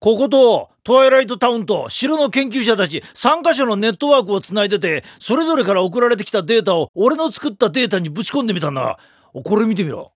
こことトワイライトタウンと城の研究者たち3カ所のネットワークをつないでて、それぞれから送られてきたデータを俺の作ったデータにぶち込んでみたんだ。これ見てみろ。